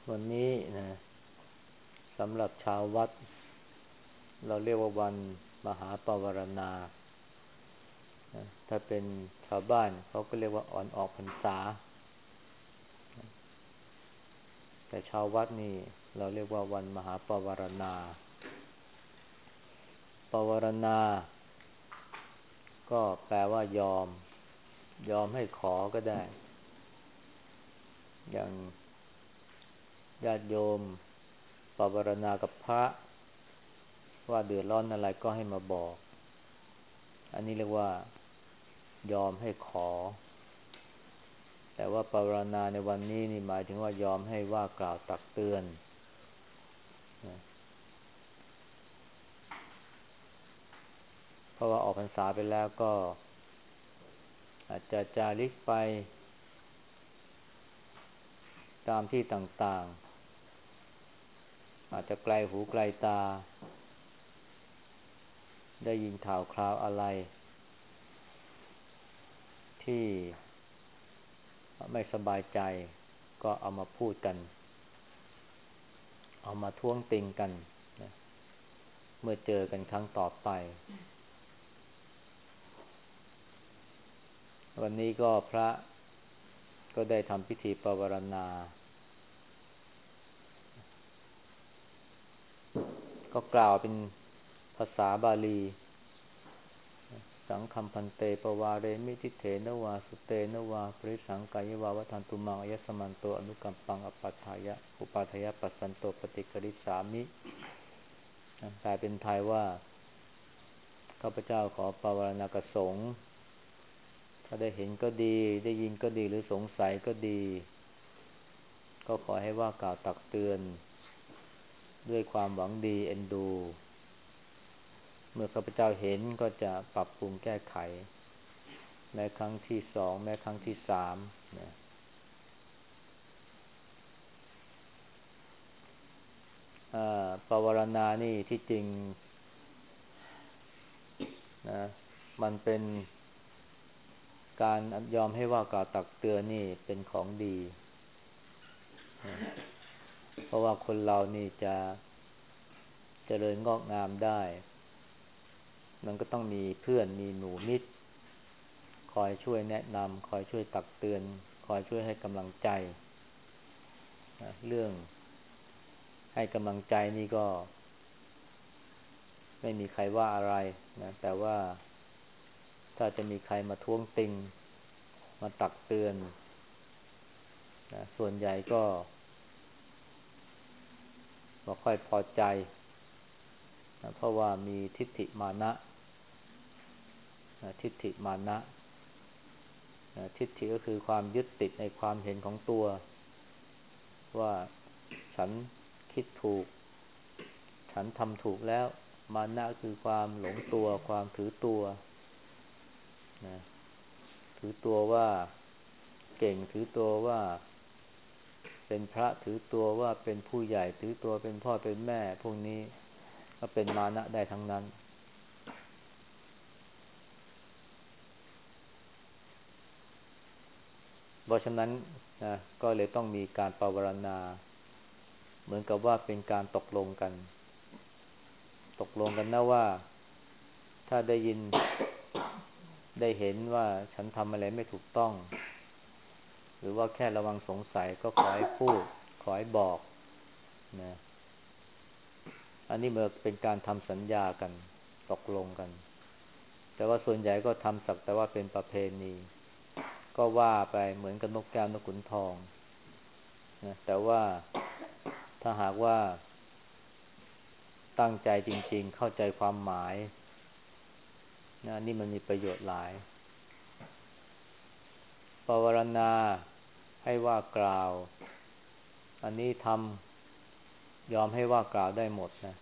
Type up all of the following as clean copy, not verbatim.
วันนี้นะสำหรับชาววัดเราเรียกว่าวันมหาปวารณานะถ้าเป็นชาวบ้านเขาก็เรียกว่าอ่อนออกพรรษาแต่ชาววัดนี่เราเรียกว่าวันมหาปวารณาปวารณาก็แปลว่ายอมให้ขอก็ได้อย่างญาติโยมปวารณากับพระว่าเดือดร้อนอะไรก็ให้มาบอกอันนี้เรียกว่ายอมให้ขอแต่ว่าปวารณาในวันนี้นี่หมายถึงว่ายอมให้ว่ากล่าวตักเตือนนะเพราะว่าออกพรรษาไปแล้วก็อาจจะจาริกไปตามที่ต่างๆอาจจะไกลหูไกลตาได้ยินข่าวคราวอะไรที่ไม่สบายใจก็เอามาพูดกันเอามาท้วงติงกันนะเมื่อเจอกันครั้งต่อไปวันนี้ก็พระก็ได้ทำพิธีปวารณาก็กล่าวเป็นภาษาบาลีสังคัมพันเตปวาเรมิทิเถนวาสุเตนวาปริสังกายวาวัฏันตุมังอายสมันโตอนุกัมปังอปัฏฐายะอุปาทายะปัสสันโตปฏิกริษามิแปลเป็นไทยว่าข้าพเจ้าขอปวารณากับสงฆ์ถ้าได้เห็นก็ดีได้ยินก็ดีหรือสงสัยก็ดีก็ขอให้ว่ากล่าวตักเตือนด้วยความหวังดีเอ็นดูเมื่อข้าพเจ้าเห็นก็จะปรับปรุงแก้ไขแม้ครั้งที่สองแม้ครั้งที่สามนะปวารณานี่ที่จริงนะมันเป็นการยอมให้ว่ากล่าวตักเตือนนี่เป็นของดีนะเพราะว่าคนเรานี่จะเจริญงอกงามได้มันก็ต้องมีเพื่อนมีหมู่มิตรคอยช่วยแนะนำคอยช่วยตักเตือนคอยช่วยให้กำลังใจนะเรื่องให้กำลังใจนี่ก็ไม่มีใครว่าอะไรนะแต่ว่าถ้าจะมีใครมาท้วงติงมาตักเตือนนะส่วนใหญ่ก็ไม่ค่อยพอใจนะเพราะว่ามีทิฏฐิมานะนะทิฏฐิมานะนะทิฏฐิก็คือความยึดติดในความเห็นของตัวว่าฉันคิดถูกฉันทำถูกแล้วมานะคือความหลงตัวความถือตัวนะถือตัวว่าเก่งถือตัวว่าเป็นพระถือตัวว่าเป็นผู้ใหญ่ถือตัวเป็นพ่อเป็นแม่พวกนี้ก็เป็นมานะได้ทั้งนั้นเพราะฉะนั้นนะก็เลยต้องมีการปวารณาเหมือนกับว่าเป็นการตกลงกันนะว่าถ้าได้ยินได้เห็นว่าฉันทำอะไรไม่ถูกต้องหรือว่าแค่ระวังสงสัยก็ขอให้พูดขอให้บอกนะอันนี้เหมือนเป็นการทำสัญญากันตกลงกันแต่ว่าส่วนใหญ่ก็ทำสักแต่ว่าเป็นประเพณีก็ว่าไปเหมือนกับนกแก้วนกขุนทองนะแต่ว่าถ้าหากว่าตั้งใจจริงๆเข้าใจความหมายนะนี่มันมีประโยชน์หลายปวารณาให้ว่ากล่าวอันนี้ยอมให้ว่ากล่าวได้หมดนะ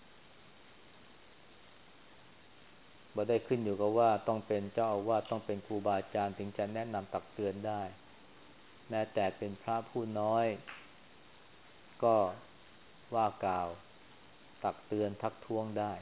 บ่ได้ขึ้นอยู่กับว่าต้องเป็นเจ้าอาวาสต้องเป็นครูบาอาจารย์ถึงจะแนะนำตักเตือนได้แม้แต่เป็นพระผู้น้อยก็ว่ากล่าวตักเตือนทักท้วงได้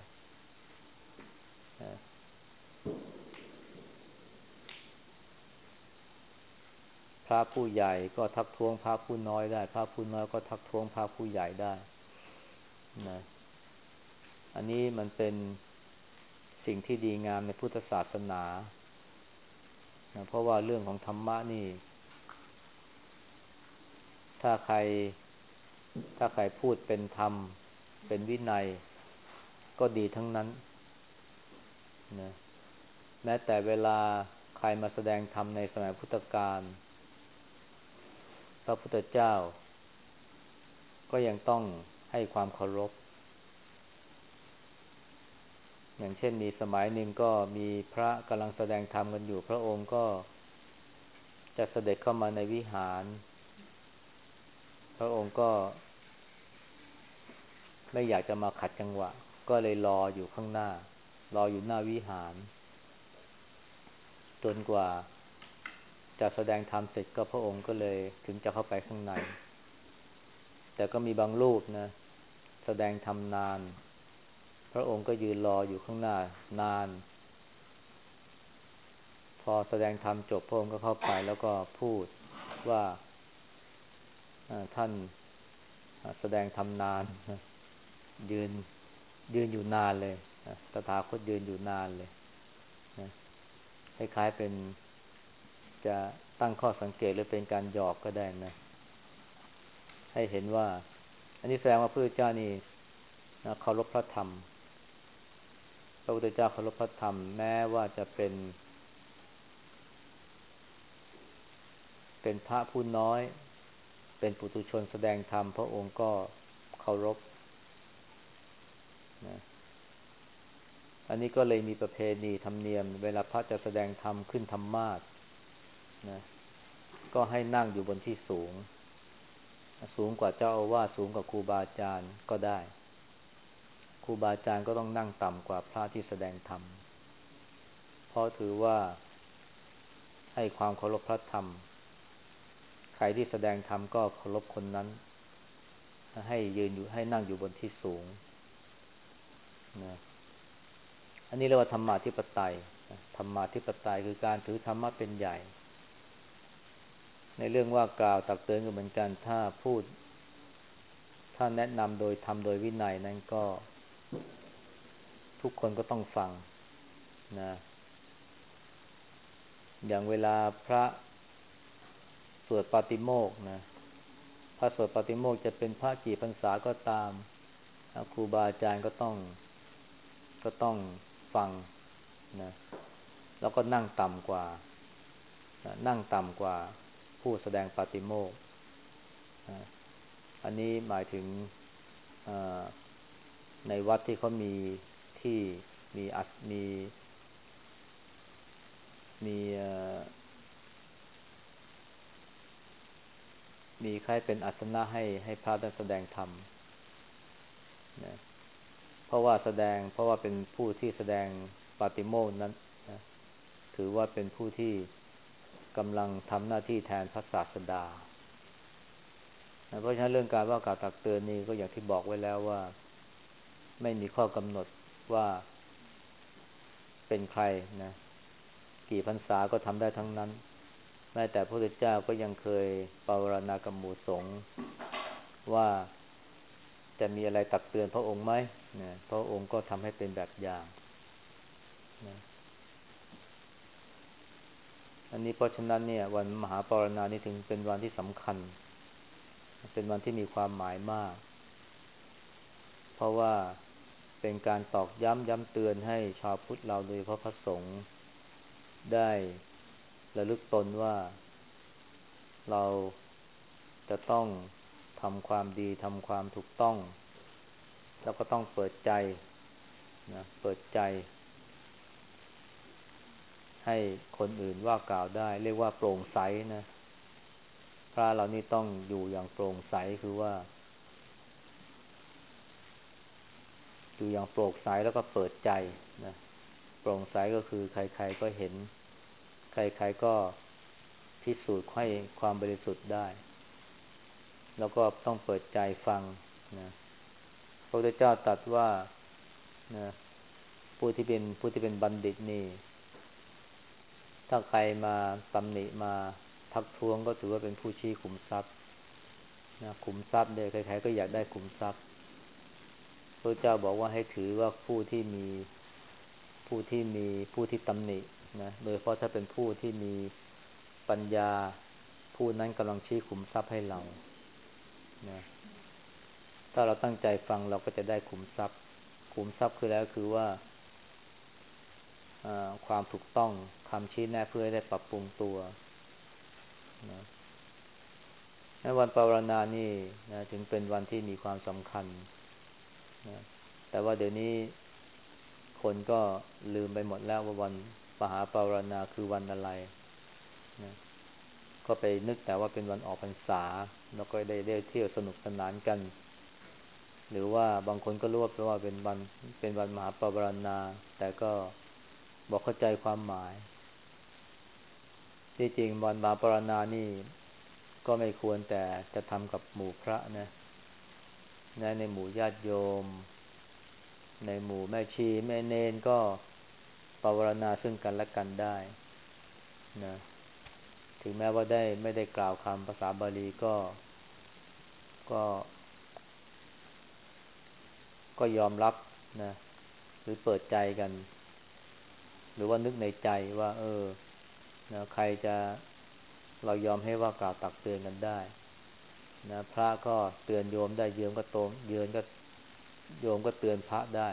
นะพระผู้ใหญ่ก็ทักท้วงพระผู้น้อยได้พระผู้น้อยก็ทักท้วงพระผู้ใหญ่ได้นะอันนี้มันเป็นสิ่งที่ดีงามในพุทธศาสนานะเพราะว่าเรื่องของธรรมะนี่ถ้าใครถ้าใครพูดเป็นธรรมเป็นวินัยก็ดีทั้งนั้นนะแม้แต่เวลาใครมาแสดงธรรมในสมัยพุทธกาลพระพุทธเจ้าก็ยังต้องให้ความเคารพอย่างเช่นมีสมัยหนึ่งก็มีพระกำลังแสดงธรรมกันอยู่พระองค์ก็จะเสด็จเข้ามาในวิหารพระองค์ก็ไม่อยากจะมาขัดจังหวะก็เลยรออยู่ข้างหน้ารออยู่หน้าวิหารจนกว่าจะแสดงธรรมเสร็จก็พระองค์ก็เลยถึงจะเข้าไปข้างในแต่ก็มีบางรูปนะแสดงธรรมนานพระองค์ก็ยืนรออยู่ข้างหน้านานพอแสดงธรรมจบพระองค์ก็เข้าไปแล้วก็พูดว่าท่านแสดงธรรมนานยืนยืนอยู่นานเลยตถาคตยืนอยู่นานเลยนะคล้ายๆเป็นจะตั้งข้อสังเกตหรือเป็นการหยอกก็ได้นะให้เห็นว่าอันนี้แสดงว่าพระพุทธเจ้านี่นะเคารพพระธรรมพระพุทธเจ้าเคารพพระธรรมแม้ว่าจะเป็นพระผู้น้อยเป็นปุถุชนแสดงธรรมพระองค์ก็เคารพนะอันนี้ก็เลยมีประเพณีธรรมเนียมเวลาพระจะแสดงธรรมขึ้นธรรมาสน์นะก็ให้นั่งอยู่บนที่สูงสูงกว่าเจ้าอาวาสสูงกว่าครูบาอาจารย์ก็ได้ครูบาอาจารย์ก็ต้องนั่งต่ำกว่าพระที่แสดงธรรมเพราะถือว่าให้ความเคารพพระธรรมใครที่แสดงธรรมก็เคารพคนนั้นให้ยืนอยู่ให้นั่งอยู่บนที่สูงนะอันนี้เรียกว่าธรรมาธิปไตยธรรมาธิปไตยคือการถือธรรมะเป็นใหญ่ในเรื่องว่ากล่าวตักเตือนก็เหมือนกันถ้าแนะนำโดยธรรมโดยวินัยนั้นก็ทุกคนก็ต้องฟังนะอย่างเวลาพระสวดปาติโมกข์นะพระสวดปาติโมกข์จะเป็นพระกี่พรรษาก็ตามครูบาอาจารย์ก็ต้องฟังนะแล้วก็นั่งต่ำกว่านั่งต่ำกว่าผู้แสดงปาติโมกข์นะอันนี้หมายถึงในวัดที่เขามีที่มีอัสมีมีใครเป็นอาสนะให้พระได้แสดงธรรมนะเพราะว่าเป็นผู้ที่แสดงปาติโมกข์นั้นนะถือว่าเป็นผู้ที่กำลังทำหน้าที่แทนพระศาสดาเพราะฉะนั้นเรื่องการว่ากล่าวตักเตือนนี่ก็อย่างที่บอกไว้แล้วว่าไม่มีข้อกำหนดว่าเป็นใครนะกี่พรรษาก็ทำได้ทั้งนั้นแม้แต่พระพุทธเจ้าก็ยังเคยปรารณากับหมู่สงฆ์ว่าจะมีอะไรตักเตือนพระองค์ไหมนะพระองค์ก็ทำให้เป็นแบบอย่างนะอันนี้เพราะฉะนั้นเนี่ยวันมหาปรณานี่ถึงเป็นวันที่สำคัญเป็นวันที่มีความหมายมากเพราะว่าเป็นการตอกย้ำเตือนให้ชาวพุทธเราโดยเฉพาะพระสงฆ์ได้ระลึกตนว่าเราจะต้องทำความดีทำความถูกต้องแล้วก็ต้องเปิดใจนะเปิดใจให้คนอื่นว่ากล่าวได้เรียกว่าโปร่งใสนะพระเรานี่ต้องอยู่อย่างโปร่งใสคือว่าอยู่อย่างโปร่งใสแล้วก็เปิดใจนะโปร่งใสก็คือใครๆก็เห็นใครๆก็พิสูจน์ให้ความบริสุทธิ์ได้แล้วก็ต้องเปิดใจฟังนะพระพุทธเจ้าตรัสว่านะผู้ที่เป็นบัณฑิตนี่ถ้าใครมาตำหนิมาทักท้วงก็ถือว่าเป็นผู้ชี้ขุมทรัพย์นะขุมทรัพย์เนี่ยใครๆก็อยากได้ขุมทรัพย์พระเจ้าบอกว่าให้ถือว่าผู้ที่ตำหนินะโดยเฉพาะถ้าเป็นผู้ที่มีปัญญาผู้นั้นกำลังชี้ขุมทรัพย์ให้เรานะถ้าเราตั้งใจฟังเราก็จะได้ขุมทรัพย์ขุมทรัพย์คือแล้วคือว่าความถูกต้องคำชี้แนะเพื่อให้ได้ปรับปรุงตัวนะในวันปวารณานี่นะถึงเป็นวันที่มีความสำคัญนะแต่ว่าเดี๋ยวนี้คนก็ลืมไปหมดแล้วว่าวันมหาปวารณาคือวันอะไรนะก็ไปนึกแต่ว่าเป็นวันออกพรรษาแล้วก็ได้เที่ยวสนุกสนานกันหรือว่าบางคนก็รู้ว่าเป็นวันมหาปวารณาแต่ก็บอกเข้าใจความหมายที่จริงวันมหาปวารณานี่ก็ไม่ควรแต่จะทำกับหมู่พระนะในหมู่ญาติโยมในหมู่แม่ชีแม่เนนก็ปวารณาซึ่งกันและกันได้นะถึงแม้ว่าไม่ได้กล่าวคำภาษาบาลีก็ก็ยอมรับนะหรือเปิดใจกันหรือว่านึกในใจว่านะใครจะเรายอมให้ว่ากล่าวตักเตือนกันได้นะพระก็เตือนโยมได้โยมก็ตรงโยมก็เตือนพระได้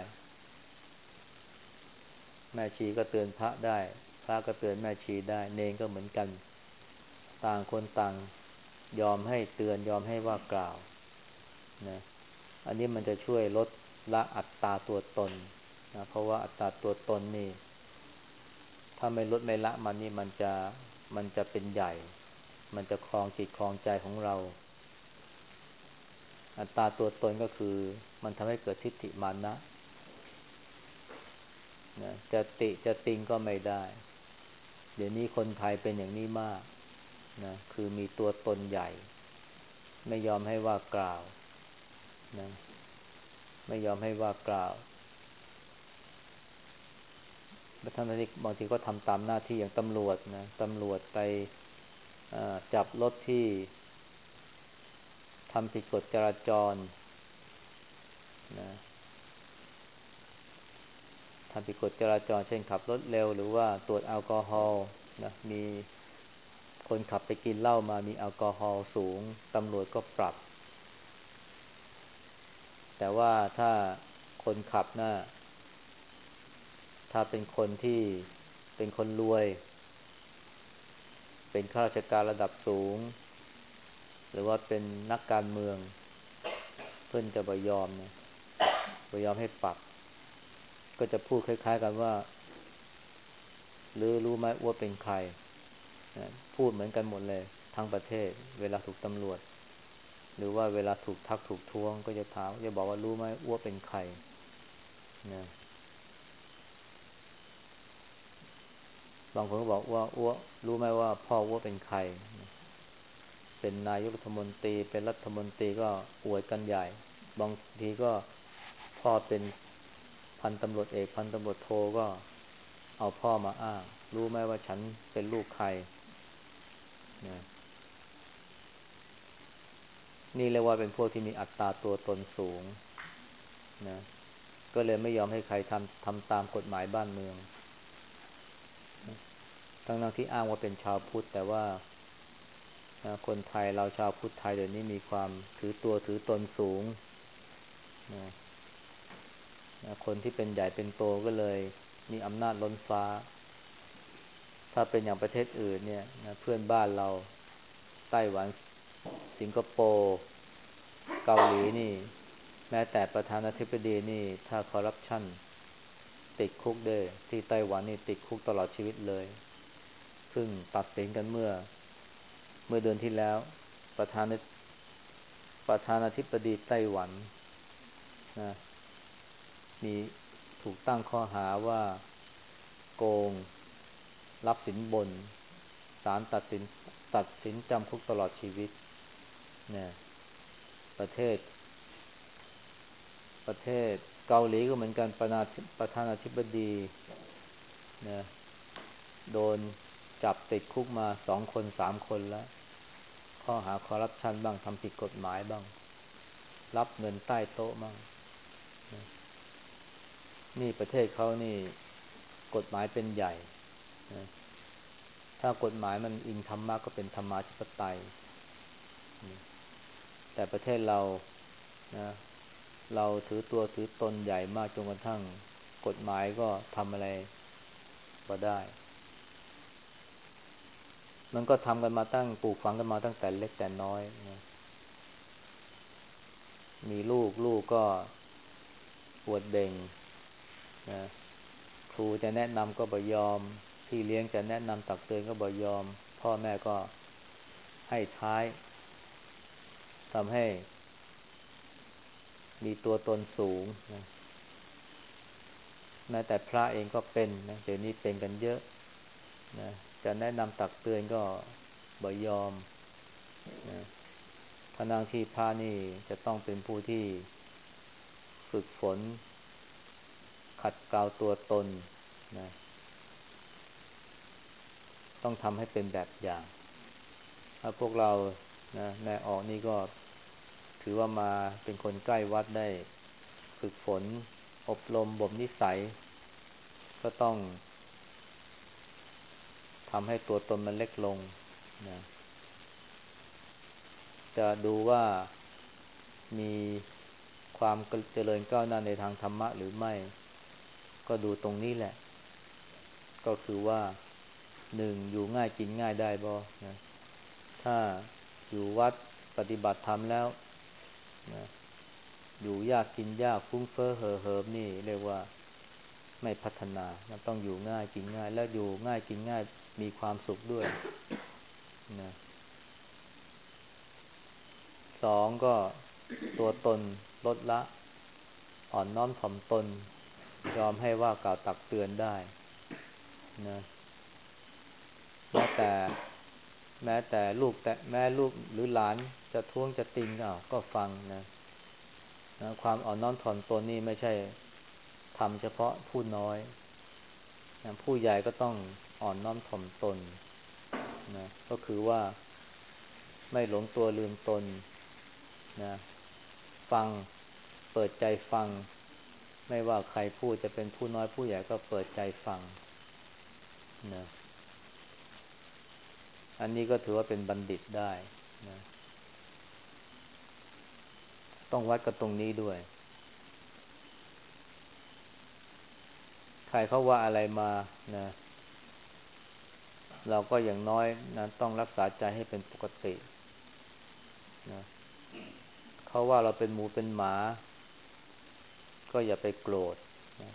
แม่ชีก็เตือนพระได้พระก็เตือนแม่ชีได้เนรก็เหมือนกันต่างคนต่างยอมให้เตือนยอมให้ว่ากล่าวนะอันนี้มันจะช่วยลดละอัตตาตัวตนนะเพราะว่าอัตตาตัวตนนี่ถ้าไม่ลดไม่ละมันนี่มันจะเป็นใหญ่มันจะครองจิตครองใจของเราอัตตาตัวตนก็คือมันทำให้เกิดทิฏฐิมานะนะจะติจะติงก็ไม่ได้เดี๋ยวนี้คนไทยเป็นอย่างนี้มากนะคือมีตัวตนใหญ่ไม่ยอมให้ว่ากล่าวนะไม่ยอมให้ว่ากล่าวทั้งที่บางทีก็ทำตามหน้าที่อย่างตำรวจนะตำรวจไปจับรถที่ทำผิดกฎจราจรนะทำผิดกฎจราจรเช่นขับรถเร็วหรือว่าตรวจแอลกอฮอล์นะมีคนขับไปกินเหล้ามามีแอลกอฮอล์สูงตำรวจก็ปรับแต่ว่าถ้าคนขับน่ะถ้าเป็นคนที่เป็นคนรวยเป็นข้าราชการระดับสูงหรือว่าเป็นนักการเมืองเพื่อนจะบ่ยอมนะบ่ยอมให้ปรับก็จะพูดคล้ายๆกันว่าหรือรู้ไหมว่าเป็นใครนะพูดเหมือนกันหมดเลยทั้งประเทศเวลาถูกตำรวจหรือว่าเวลาถูกทักถูกท้วงก็จะถามจะบอกว่ารู้ไหมว่าเป็นใครนะบางคนก็บอกว่าอ้วรู้ไหมว่าพ่ออ้วเป็นใครนะเป็นนายกรัฐมนตรีเป็นรัฐมนตรีก็อวดกันใหญ่บางทีก็พ่อเป็นพันตำรวจเอกพันตำรวจโทก็เอาพ่อมาอ้างรู้ไหมว่าฉันเป็นลูกใครนะนี่เรียกว่าเป็นพวกที่มีอัตตาตัวตนสูงนะก็เลยไม่ยอมให้ใครทำตามกฎหมายบ้านเมืองทั้งที่อ้างว่าเป็นชาวพุทธแต่ว่าคนไทยเราชาวพุทธไทยเดี๋ยวนี้มีความถือตัวถือตนสูงนะคนที่เป็นใหญ่เป็นโตก็เลยมีอำนาจล้นฟ้าถ้าเป็นอย่างประเทศอื่นเนี่ยนะเพื่อนบ้านเราไต้หวันสิงคโปร์เกาหลีนี่แม้แต่ประธานาธิบดีนี่ถ้าคอร์รัปชันติดคุกด้วยที่ไต้หวันนี่ติดคุกตลอดชีวิตเลยเพิ่งตัดสินกันเมื่อเดือนที่แล้วประธานาประธานาธิบดีไต้หวันนะมีถูกตั้งข้อหาว่าโกงรับสินบนศาลตัดสินจำคุกตลอดชีวิตเนี่ยประเทศประเทศเกาหลีก็เหมือนกันประธานาธิบดีนะโดนจับติดคุกมา2 คน3 คนแล้วข้อหาคอร์รัปชันบ้างทำผิดกฎหมายบ้างรับเงินใต้โต๊ะบ้างนี่ประเทศเขานี่กฎหมายเป็นใหญ่นะถ้ากฎหมายมันอิงธรรมะก็เป็นธรรมาธิปไตยนะแต่ประเทศเรานะเราถือตัวถือตนใหญ่มากจนกระทั่งกฎหมายก็ทำอะไรก็ได้มันก็ทำกันมาตั้งปลูกฝังกันมาตั้งแต่เล็กแต่น้อยนะมีลูกก็อวดเบ่งนะครูจะแนะนำก็บ่ยอมพี่เลี้ยงจะแนะนำตักเตือนก็บ่ยอมพ่อแม่ก็ให้ท้ายทำให้มีตัวตนสูงนะแม้แต่พระเองก็เป็นนะเดี๋ยวนี้เป็นกันเยอะนะจะแนะนำตักเตือนก็บ่ยอมนะทั้งที่พระนี่จะต้องเป็นผู้ที่ฝึกฝนขัดเกลาตัวตนนะต้องทำให้เป็นแบบอย่างถ้าพวกเรานะแม่ออกนี่ก็ถือว่ามาเป็นคนใกล้วัดได้ฝึกฝนอบรมบ่มนิสัยก็ต้องทำให้ตัวตนมันเล็กลงนะจะดูว่ามีความเจริญก้าวหน้าในทางธรรมะหรือไม่ก็ดูตรงนี้แหละก็คือว่า1อยู่ง่ายกินง่ายได้บ่นะถ้าอยู่วัดปฏิบัติธรรมแล้วนะอยู่ยากกินยากฟุ้งเฟ้อเห่อเหิมนี่เรียกว่าไม่พัฒนานะต้องอยู่ง่ายกินง่ายแล้วอยู่ง่ายกินง่ายมีความสุขด้วยนะ2ก็ตัวตนลดละอ่อนน้อมถ่อมตนยอมให้ว่ากล่าวตักเตือนได้นะแม้แต่แม้ลูกหรือหลานจะท้วงจะติงก็ฟังนะความอ่อนน้อมถ่อมตนนี่ไม่ใช่ทำเฉพาะผู้น้อยนะผู้ใหญ่ก็ต้องอ่อนน้อมถ่อมตนนะก็คือว่าไม่หลงตัวลืมตนนะฟังเปิดใจฟังไม่ว่าใครพูดจะเป็นผู้น้อยผู้ใหญ่ก็เปิดใจฟังนะอันนี้ก็ถือว่าเป็นบัณฑิตได้นะต้องวัดกับตรงนี้ด้วยใครเขาว่าอะไรมานะเราก็อย่างน้อยนะต้องรักษาใจให้เป็นปกตินะเขาว่าเราเป็นหมูเป็นหมาก็อย่าไปโกรธนะ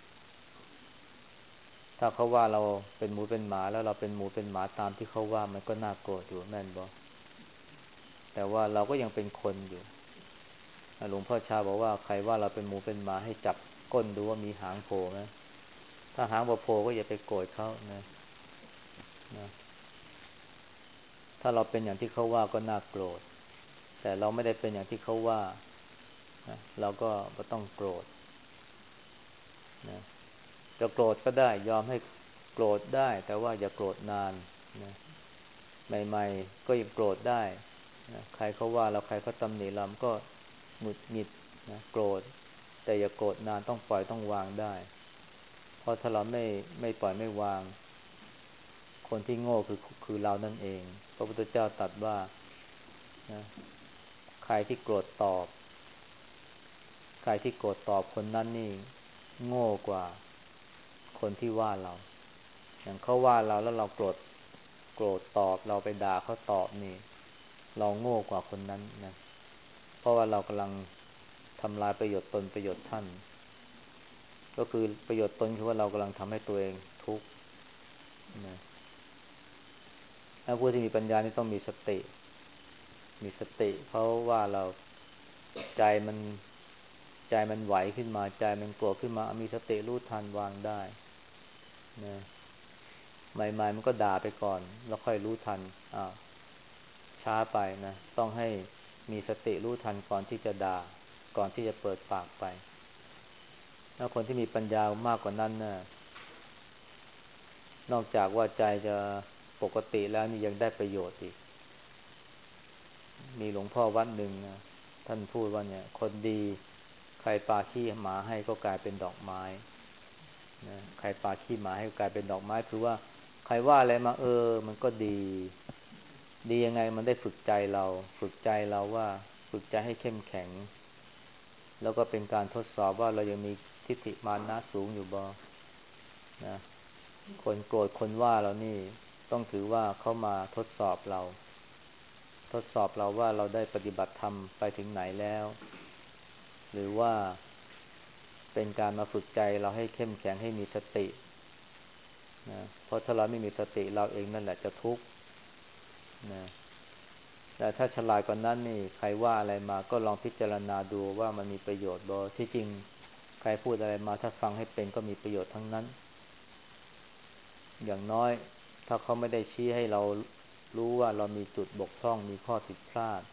ถ้าเขาว่าเราเป็นหมูเป็นหมาแล้วเราเป็นหมูเป็นหมาตามที่เขาว่ามันก็น่าโกรธอยู่แม่นบ่แต่ว่าเราก็ยังเป็นคนอยู่หลวงพ่อชาบอกว่าใครว่าเราเป็นหมูเป็นหมาให้จับก้นดูว่ามีหางโผล่ไหมถ้าหางบ่โผล่ก็อย่าไปโกรธเขานะถ้าเราเป็นอย่างที่เขาว่าก็น่าโกรธแต่เราไม่ได้เป็นอย่างที่เขาว่านะเราก็บ่ต้องโกรธนะจะโกรธก็ได้ยอมให้โกรธได้แต่ว่าอย่าโกรธนานนะใหม่ๆก็ยังโกรธได้นะใครเขาว่าเราใครเขาตำหนิเราก็หงุดหงิดนะโกรธแต่อย่าโกรธนานต้องปล่อยต้องวางได้เพราะถ้าเราไม่ปล่อยไม่วางคนที่โง่คือเรานั่นเองพระพุทธเจ้าตรัสว่านะใครที่โกรธตอบใครที่โกรธตอบคนนั้นนี่โง่กว่าคนที่ว่าเราอย่างเขาว่าเราแล้วเราโกรธตอบเราไปด่าเขาตอบนี่เราโง่กว่าคนนั้นนะเพราะว่าเรากำลังทำลายประโยชน์ตนประโยชน์ท่านก็คือประโยชน์ตนคือว่าเรากำลังทำให้ตัวเองทุกข์นะถ้าผู้ที่มีปัญญานี่ต้องมีสติเขาว่าเราใจมันใจมันไหวขึ้นมาใจมันโกรธขึ้นมามีสติรู้ทันวางได้นะใหม่ๆมันก็ด่าไปก่อนแล้วค่อยรู้ทันช้าไปนะต้องให้มีสติรู้ทันก่อนที่จะด่าก่อนที่จะเปิดปากไปถ้าคนที่มีปัญญามากกว่านั้นน่ะนอกจากว่าใจจะปกติแล้วนี่ยังได้ประโยชน์อีกมีหลวงพ่อวัดหนึ่งนะท่านพูดว่าเนี่ยคนดีใครปาขี้หมาให้ก็กลายเป็นดอกไม้นะใครปาขี้หมาให้ก็กลายเป็นดอกไม้คือว่าใครว่าอะไรมามันก็ดีดียังไงมันได้ฝึกใจเราฝึกใจเราว่าฝึกใจให้เข้มแข็งแล้วก็เป็นการทดสอบว่าเรายังมีทิฏฐิมานะสูงอยู่บ่นะคนโกรธคนว่าเรานี่ต้องถือว่าเขามาทดสอบเราทดสอบเราว่าเราได้ปฏิบัติธรรมไปถึงไหนแล้วหรือว่าเป็นการมาฝึกใจเราให้เข้มแข็งให้มีสตินะเพราะถ้าเราไม่มีสติเราเองนั่นแหละจะทุกข์นะแต่ถ้าฉลาดกว่านั้นนี่ใครว่าอะไรมาก็ลองพิจารณาดูว่ามันมีประโยชน์บ่ที่จริงใครพูดอะไรมาถ้าฟังให้เป็นก็มีประโยชน์ทั้งนั้นอย่างน้อยถ้าเขาไม่ได้ชี้ให้เรารู้ว่าเรามีจุดบกพร่องมีข้อผิดพลาด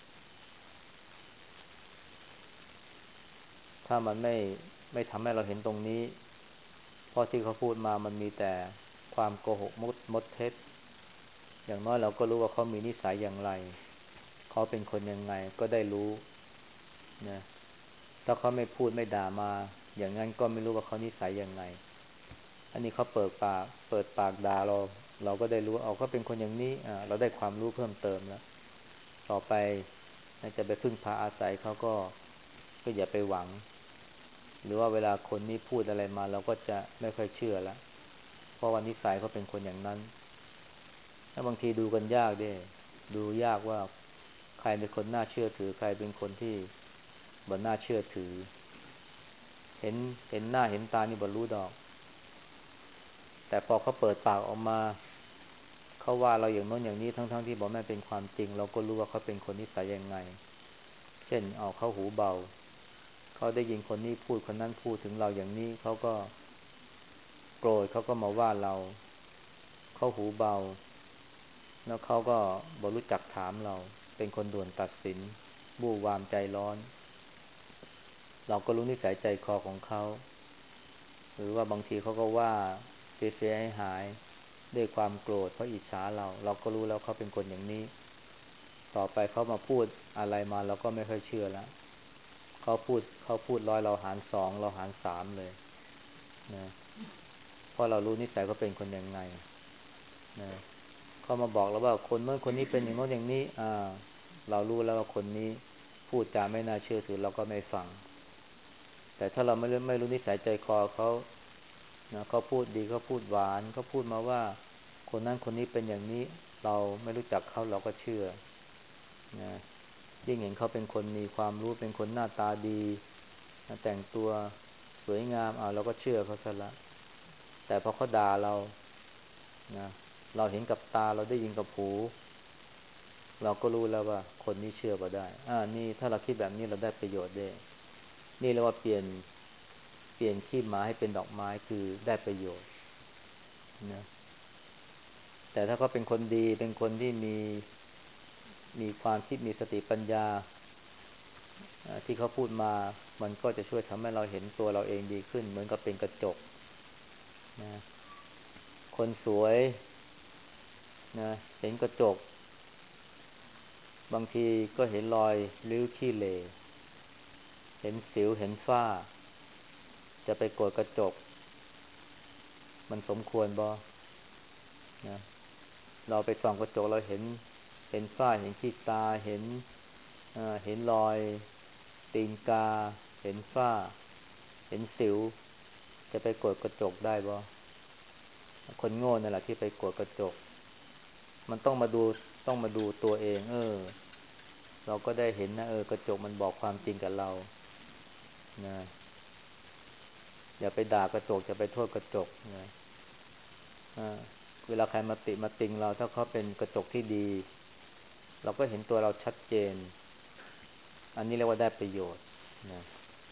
ถ้ามันไม่ทำให้เราเห็นตรงนี้เพราะที่เขาพูดมามันมีแต่ความโกหกมดเท็จอย่างน้อยเราก็รู้ว่าเขามีนิสัยอย่างไรเขาเป็นคนยังไงก็ได้รู้นะถ้าเขาไม่พูดไม่ด่ามาอย่างนั้นก็ไม่รู้ว่าเขานิสัยยังไงอันนี้เขาเปิดปากด่าเราก็ได้รู้เอาเขาเป็นคนอย่างนี้เราได้ความรู้เพิ่มเติมแล้วต่อไปจะไปพึ่งพาอาศัยเขาก็อย่าไปหวังหรือว่าเวลาคนนี้พูดอะไรมาเราก็จะไม่ค่อยเชื่อแล้วเพราะว่านิสัยเขาเป็นคนอย่างนั้นถ้าบางทีดูกันยากด้วยดูยากว่าใครเป็นคนน่าเชื่อถือใครเป็นคนที่บ่น่าเชื่อถือเห็นเห็นหน้าเห็นตานี่บ่รู้ดอกแต่พอเขาเปิดปากออกมาเขาว่าเราอย่างโน้นอย่างนี้ทั้งที่บอกไม่เป็นความจริงเราก็รู้ว่าเขาเป็นคนนิสัยยังไงเช่นเอาเขาหูเบาเขาได้ยินคนนี้พูดคนนั้นพูดถึงเราอย่างนี้เขาก็โกรธเขาก็มาว่าเราเขาหูเบาแล้วเขาก็บ่รู้จักถามเราเป็นคนด่วนตัดสินบู่วามใจร้อนเราก็รู้นิสัยใจคอของเขาหรือว่าบางทีเขาก็ว่าเสียหายด้วยความโกรธเพราะอิจฉาเราก็รู้แล้วเขาเป็นคนอย่างนี้ต่อไปเขามาพูดอะไรมาเราก็ไม่ค่อยเชื่อแล้วเขาพูดร้อยเราหารสองเราหารสามเลยนะเพราะเรารู้นิสัยเขาเป็นคนยังไงนะเขามาบอกเราว่าคนโน้นคนนี้เป็นอย่างโน้นอย่างนี้เรารู้แล้วว่าคนนี้พูดจาไม่น่าเชื่อถือเราก็ไม่ฟังแต่ถ้าเราไม่รู้นิสัยใจคอเขานะเขาพูดดีเขาพูดหวานเขาพูดมาว่าคนนั้นคนนี้เป็นอย่างนี้เราไม่รู้จักเขาเราก็เชื่อนะยิ่งเห็นเขาเป็นคนมีความรู้เป็นคนหน้าตาดีนะแต่งตัวสวยงามเราก็เชื่อเขาซะละแต่พอเขาด่าเรานะเราเห็นกับตาเราได้ยินกับหูเราก็รู้แล้วว่าคนนี้เชื่อบ่ได้นี่ถ้าเราคิดแบบนี้เราได้ประโยชน์ด้วยนี่เรียกว่าเปลี่ยนขี้หมาให้เป็นดอกไม้คือได้ประโยชน์นะแต่ถ้าเขาเป็นคนดีเป็นคนที่มีความคิดมีสติปัญญาที่เขาพูดมามันก็จะช่วยทำให้เราเห็นตัวเราเองดีขึ้นเหมือนกับเป็นกระจกนะคนสวยนะเห็นกระจกบางทีก็เห็นรอยริ้วขี้เหร่เห็นสิวเห็นฝ้าจะไปโกรธกระจกมันสมควรบ่นะเราไปส่องกระจกเราเห็นฝ้าเห็นขี้ตาเห็นรอยตีนกาเห็นฝ้าเห็นสิวจะไปโกรธกระจกได้บ่คนโง่นั่นแหละที่ไปโกรธกระจกมันต้องมาดูตัวเองเราก็ได้เห็นนะกระจกมันบอกความจริงกับเรานะอย่าไปด่ากระจกอย่าไปโทษกระจกนะอ่าเวลาใครมาติงเราถ้าเขาเป็นกระจกที่ดีเราก็เห็นตัวเราชัดเจนอันนี้เรียกว่าได้ประโยชน์นะ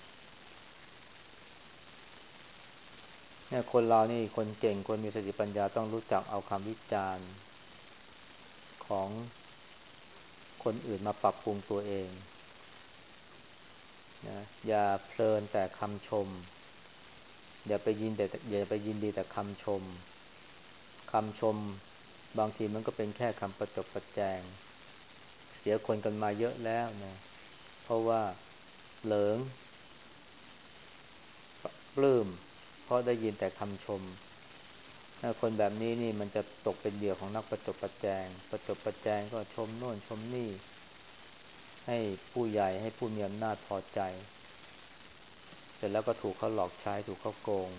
เนี่ยคนเรานี่คนเก่งคนมีสติปัญญาต้องรู้จักเอาคำวิจารณ์ของคนอื่นมาปรับปรุงตัวเองนะอย่าเพลินแต่คำชมอย่าไปยินดีแต่คำชมคำชมบางทีมันก็เป็นแค่คำประจบประแจงเสียคนกันมาเยอะแล้วนะเพราะว่าเหลิงปลื้มเพราะได้ยินแต่คำชมถ้าคนแบบนี้นี่มันจะตกเป็นเหยื่อของนักประจบประแจงประจบประแจงก็ชมโน่นชมนี่ให้ผู้ใหญ่ให้ผู้มีอำนาจพอใจเสร็จแล้วก็ถูกเขาหลอกใช้ถูกเขาโกง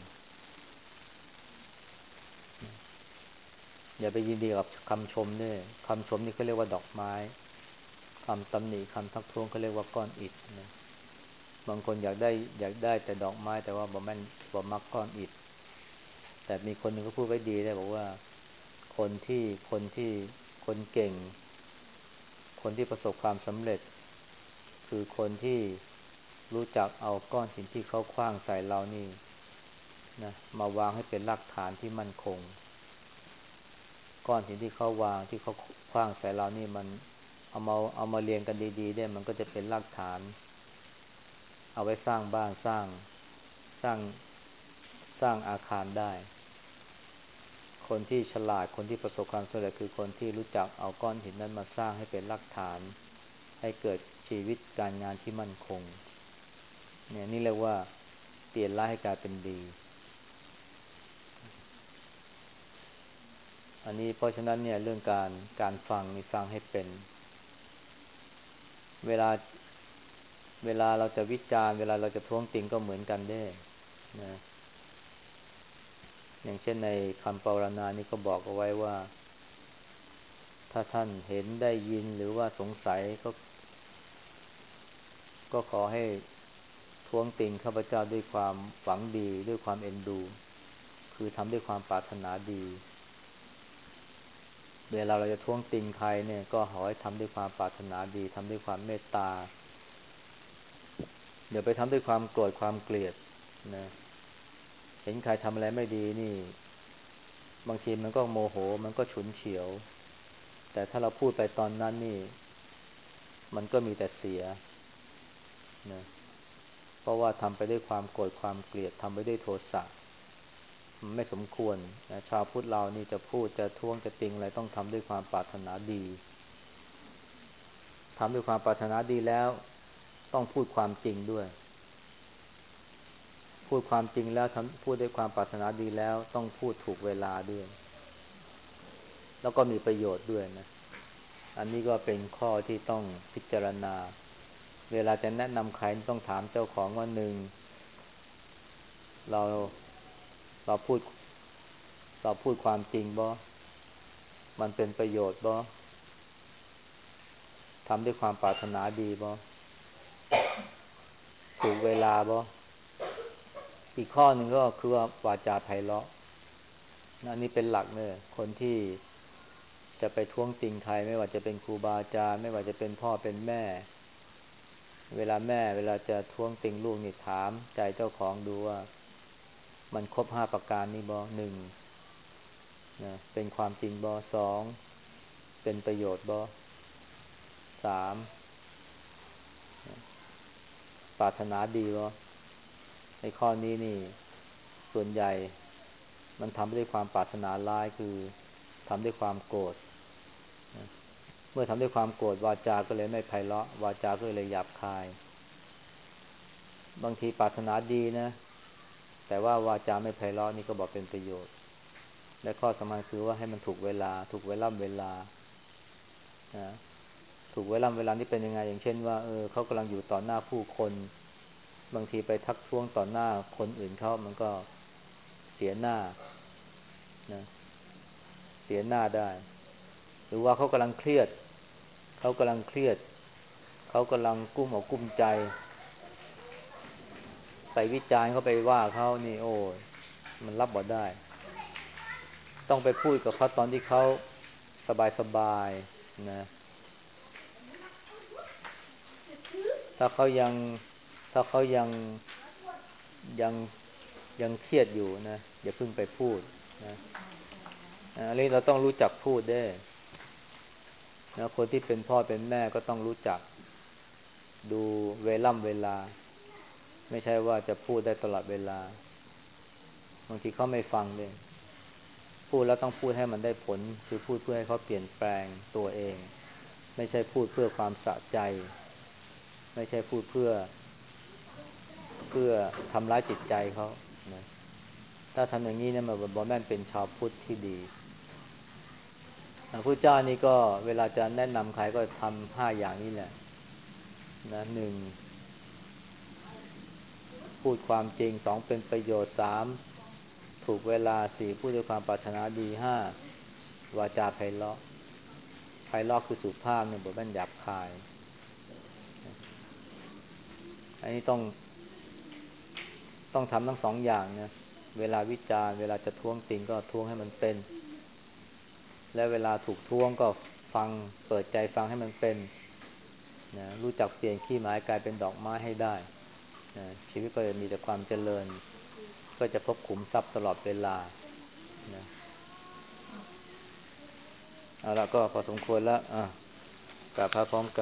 อย่าไปยินดีกับคำชมเนี่ยคำชมนี่เขาเรียกว่าดอกไม้คำตำหนิคำทักท้วงเขาเรียกว่าก้อนอิฐนะบางคนอยากได้แต่ดอกไม้แต่ว่าบ่มักก้อนอิฐแต่มีคนหนึ่งก็พูดไว้ดีได้บอกว่าคนที่คนที่คนเก่งคนที่ประสบความสำเร็จคือคนที่รู้จักเอาก้อนหินที่เขาขว้างใส่เรานี่นะมาวางให้เป็นรากฐานที่มั่นคงก้อนหินที่เขาวางที่เขาขว้างใส่เรานี่มันเอามาเรียงกันดีๆเนี่ยมันก็จะเป็นรากฐานเอาไว้สร้างบ้านสร้างสร้างอาคารได้คนที่ฉลาดคนที่ประสบความสำเร็จคือคนที่รู้จักเอาก้อนหินนั้นมาสร้างให้เป็นรากฐานให้เกิดชีวิตการงานที่มั่นคงเนี่ยนี่เรียกว่าเปลี่ยนร้ายให้กลายเป็นดีอันนี้เพราะฉะนั้นเนี่ยเรื่องการฟังนี่ฟังให้เป็นเวลาเวลาเราจะวิจารณ์เวลาเราจะท้วงติงก็เหมือนกันเด้นะอย่างเช่นในคำปรารณานี่ก็บอกเอาไว้ว่าถ้าท่านเห็นได้ยินหรือว่าสงสัยก็ขอให้ท้วงติงข้าพเจ้าด้วยความหวังดีด้วยความเอ็นดูคือทำด้วยความปรารถนาดีเวลาเราจะท้วงติงใครเนี่ยก็ขอให้ทำด้วยความปรารถนาดีทำด้วยความเมตตาอย่าไปทำด้วยความโกรธความเกลียดนะเห็นใครทำอะไรไม่ดีนี่บางทีมันก็โมโหมันก็ฉุนเฉียวแต่ถ้าเราพูดไปตอนนั้นนี่มันก็มีแต่เสียนะเพราะว่าทำไปด้วยความโกรธความเกลียดทำไปด้วยโทสะมันไม่สมควรนะชาวพุทธเรานี่จะพูดจะท้วงจะติงอะไรต้องทำด้วยความปรารถนาดีทำด้วยความปรารถนาดีแล้วต้องพูดความจริงด้วยพูดความจริงแล้วพูดด้วยความปรารถนาดีแล้วต้องพูดถูกเวลาด้วยแล้วก็มีประโยชน์ด้วยนะอันนี้ก็เป็นข้อที่ต้องพิจารณาเวลาจะแนะนำใครต้องถามเจ้าของว่าหนึ่งเราเราพูดเราพูดความจริงบ่มันเป็นประโยชน์บ่ทำด้วยความปรารถนาดีบ่ถูกเวลาบ่อีกข้อหนึ่งก็คือว่าวาจาไพเราะอันนี้เป็นหลักเลยคนที่จะไปท้วงติงใครไม่ว่าจะเป็นครูบาอาจารย์ไม่ว่าจะเป็นพ่อเป็นแม่เวลาจะท้วงติงลูกนี่ถามใจเจ้าของดูว่ามันครบห้าประการนี้บ่หนึ่งนะเป็นความจริงบ่สองเป็นประโยชน์บ่สามปรารถนาดีบ่ในข้อนี้นี่ส่วนใหญ่มันทำด้วยความปรารถนาร้ายคือทำด้วยความโกรธนะเมื่อทำด้วยความโกรธวาจาก็เลยไม่ไพเราะวาจาก็เลยหยาบคายบางทีปรารถนาดีนะแต่ว่าวาจาไม่ไพเราะนี่ก็บอกเป็นประโยชน์และข้อสำคัญคือว่าให้มันถูกเวลาถูกเวลานะถูกเวลานี่เป็นยังไงอย่างเช่นว่าเขากำลังอยู่ต่อหน้าผู้คนบางทีไปทักท้วงต่อหน้าคนอื่นเขามันก็เสียหน้านะเสียหน้าได้หรือว่าเขากำลังเครียดเขากำลังเครียดเขากำลังกุ้มอกกุ้มใจไปวิจารณ์เขาไปว่าเขานี่โอ้ยมันรับบ่ได้ต้องไปพูดกับเขาตอนที่เขาสบายๆนะถ้าเขายังถ้าเขายังยังเครียดอยู่นะอย่าเพิ่งไปพูดนะอันนี้เราต้องรู้จักพูดได้นะคนที่เป็นพ่อเป็นแม่ก็ต้องรู้จักดูเวลาไม่ใช่ว่าจะพูดได้ตลอดเวลาบางทีเขาไม่ฟังเลยพูดแล้วต้องพูดให้มันได้ผลคือพูดเพื่อให้เขาเปลี่ยนแปลงตัวเองไม่ใช่พูดเพื่อความสะใจไม่ใช่พูดเพื่อทำร้ายจิตใจเขานะถ้าทำอย่างนี้เนี่ยมันบ่แม่นเป็นชาวพุทธที่ดีพระพุทธเจ้านี่ก็เวลาจะแนะนำใครก็ทำห้าอย่างนี้แหละนะหนึ่งพูดความจริงสองเป็นประโยชน์สามถูกเวลาสี่พูดด้วยความปรารถนาดีห้าวาจาไพเราะไพเราะคือสุภาพเนี่ยบ่แม่นหยาบคายอันนี้ต้องทำทั้งสองอย่างนะเวลาวิจารณ์เวลาจะท้วงติงก็ท้วงให้มันเป็นและเวลาถูกท้วงก็ฟังเปิดใจฟังให้มันเป็นนะรู้จักเปลี่ยนขี้ไม้กลายเป็นดอกไม้ให้ได้นะชีวิตก็จะมีแต่ความเจริญก็จะพบขุมทรัพย์ตลอดเวลานะเอาละก็พอสมควรแล้วกราบพระพร้อมกัน